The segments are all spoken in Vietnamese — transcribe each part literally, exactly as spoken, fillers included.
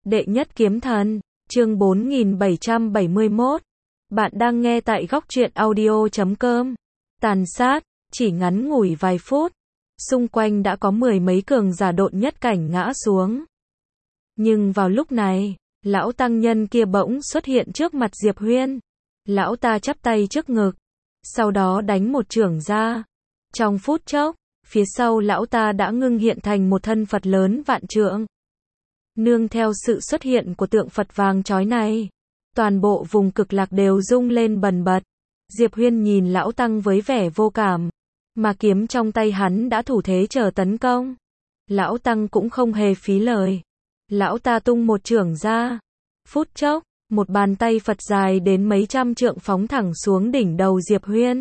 Đệ nhất kiếm thần, chương bốn nghìn bảy trăm bảy mươi mốt. Bạn đang nghe tại góc truyện audio chấm com. Tàn sát, chỉ ngắn ngủi vài phút, xung quanh đã có mười mấy cường giả độn nhất cảnh ngã xuống. Nhưng vào lúc này, lão tăng nhân kia bỗng xuất hiện trước mặt Diệp Huyên. Lão ta chắp tay trước ngực, sau đó đánh một chưởng ra. Trong phút chốc, phía sau lão ta đã ngưng hiện thành một thân Phật lớn vạn trượng. Nương theo sự xuất hiện của tượng Phật vàng chói này, toàn bộ vùng cực lạc đều rung lên bần bật. Diệp Huyên nhìn lão tăng với vẻ vô cảm, mà kiếm trong tay hắn đã thủ thế chờ tấn công. Lão tăng cũng không hề phí lời. Lão ta tung một chưởng ra. Phút chốc, một bàn tay Phật dài đến mấy trăm trượng phóng thẳng xuống đỉnh đầu Diệp Huyên.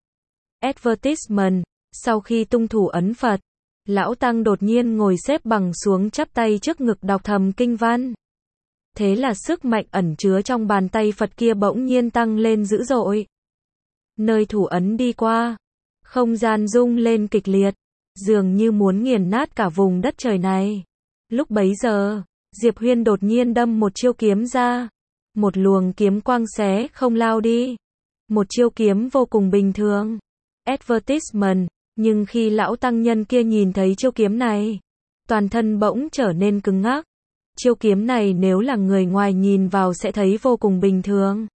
Advertisement, sau khi tung thủ ấn Phật, lão tăng đột nhiên ngồi xếp bằng xuống chắp tay trước ngực đọc thầm kinh văn. Thế là sức mạnh ẩn chứa trong bàn tay Phật kia bỗng nhiên tăng lên dữ dội. Nơi thủ ấn đi qua, không gian rung lên kịch liệt, dường như muốn nghiền nát cả vùng đất trời này. Lúc bấy giờ, Diệp Huyên đột nhiên đâm một chiêu kiếm ra. Một luồng kiếm quang xé không lao đi. Một chiêu kiếm vô cùng bình thường. Advertisement. Nhưng khi lão tăng nhân kia nhìn thấy chiêu kiếm này, toàn thân bỗng trở nên cứng ngắc. Chiêu kiếm này nếu là người ngoài nhìn vào sẽ thấy vô cùng bình thường.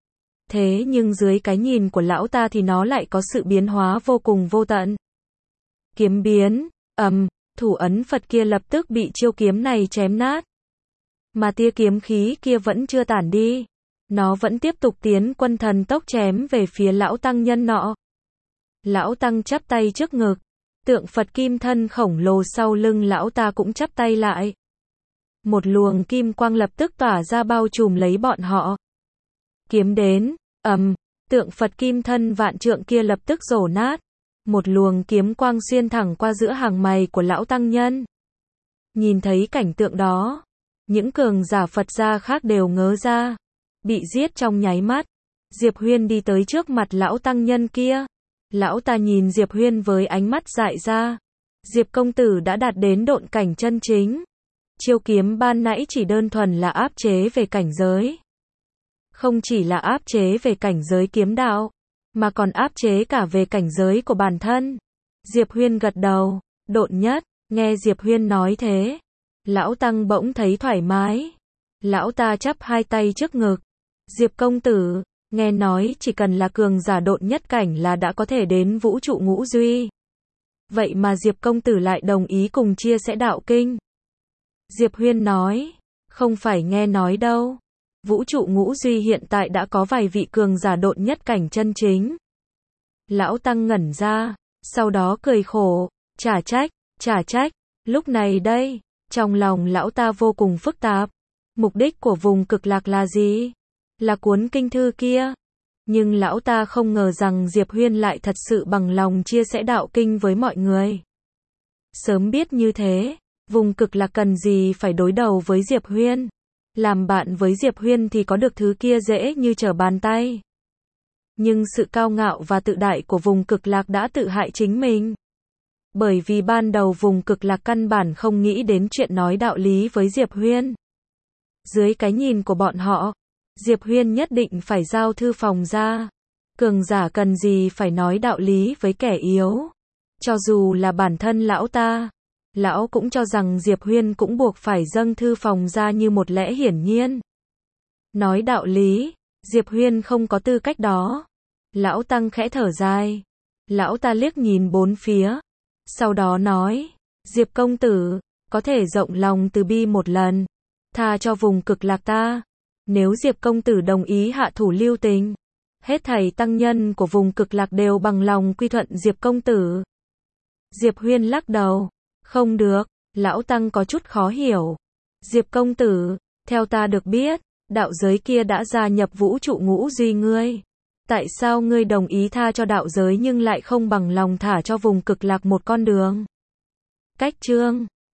Thế nhưng dưới cái nhìn của lão ta thì nó lại có sự biến hóa vô cùng vô tận. Kiếm biến, ầm, thủ ấn Phật kia lập tức bị chiêu kiếm này chém nát. Mà tia kiếm khí kia vẫn chưa tản đi. Nó vẫn tiếp tục tiến quân thần tốc chém về phía lão tăng nhân nọ. Lão tăng chắp tay trước ngực, tượng Phật kim thân khổng lồ sau lưng lão ta cũng chắp tay lại. Một luồng kim quang lập tức tỏa ra bao trùm lấy bọn họ. Kiếm đến, ầm, tượng Phật kim thân vạn trượng kia lập tức rổ nát. Một luồng kiếm quang xuyên thẳng qua giữa hàng mày của lão tăng nhân. Nhìn thấy cảnh tượng đó, những cường giả Phật gia khác đều ngớ ra, bị giết trong nháy mắt. Diệp Huyên đi tới trước mặt lão tăng nhân kia. Lão ta nhìn Diệp Huyên với ánh mắt dại ra. Diệp công tử đã đạt đến độn cảnh chân chính. Chiêu kiếm ban nãy chỉ đơn thuần là áp chế về cảnh giới. Không chỉ là áp chế về cảnh giới kiếm đạo, mà còn áp chế cả về cảnh giới của bản thân. Diệp Huyên gật đầu, độn nhất, nghe Diệp Huyên nói thế. Lão tăng bỗng thấy thoải mái. Lão ta chắp hai tay trước ngực. Diệp công tử, nghe nói chỉ cần là cường giả độn nhất cảnh là đã có thể đến vũ trụ ngũ duy. Vậy mà Diệp công tử lại đồng ý cùng chia sẻ đạo kinh. Diệp Huyên nói, không phải nghe nói đâu. Vũ trụ ngũ duy hiện tại đã có vài vị cường giả độn nhất cảnh chân chính. Lão tăng ngẩn ra, sau đó cười khổ, chả trách, chả trách. Lúc này đây, trong lòng lão ta vô cùng phức tạp. Mục đích của vùng cực lạc là gì? Là cuốn kinh thư kia. Nhưng lão ta không ngờ rằng Diệp Huyên lại thật sự bằng lòng chia sẻ đạo kinh với mọi người. Sớm biết như thế, vùng cực lạc cần gì phải đối đầu với Diệp Huyên. Làm bạn với Diệp Huyên thì có được thứ kia dễ như trở bàn tay. Nhưng sự cao ngạo và tự đại của vùng cực lạc đã tự hại chính mình. Bởi vì ban đầu vùng cực lạc căn bản không nghĩ đến chuyện nói đạo lý với Diệp Huyên. Dưới cái nhìn của bọn họ, Diệp Huyên nhất định phải giao thư phòng ra. Cường giả cần gì phải nói đạo lý với kẻ yếu. Cho dù là bản thân lão ta, lão cũng cho rằng Diệp Huyên cũng buộc phải dâng thư phòng ra như một lẽ hiển nhiên. Nói đạo lý, Diệp Huyên không có tư cách đó. Lão tăng khẽ thở dài. Lão ta liếc nhìn bốn phía. Sau đó nói, Diệp công tử, có thể rộng lòng từ bi một lần. Tha cho vùng cực lạc ta. Nếu Diệp công tử đồng ý hạ thủ lưu tình, hết thảy tăng nhân của vùng cực lạc đều bằng lòng quy thuận Diệp công tử. Diệp Huyên lắc đầu. Không được, lão tăng có chút khó hiểu. Diệp công tử, theo ta được biết, đạo giới kia đã gia nhập vũ trụ ngũ duy ngươi. Tại sao ngươi đồng ý tha cho đạo giới nhưng lại không bằng lòng thả cho vùng cực lạc một con đường? Cách chương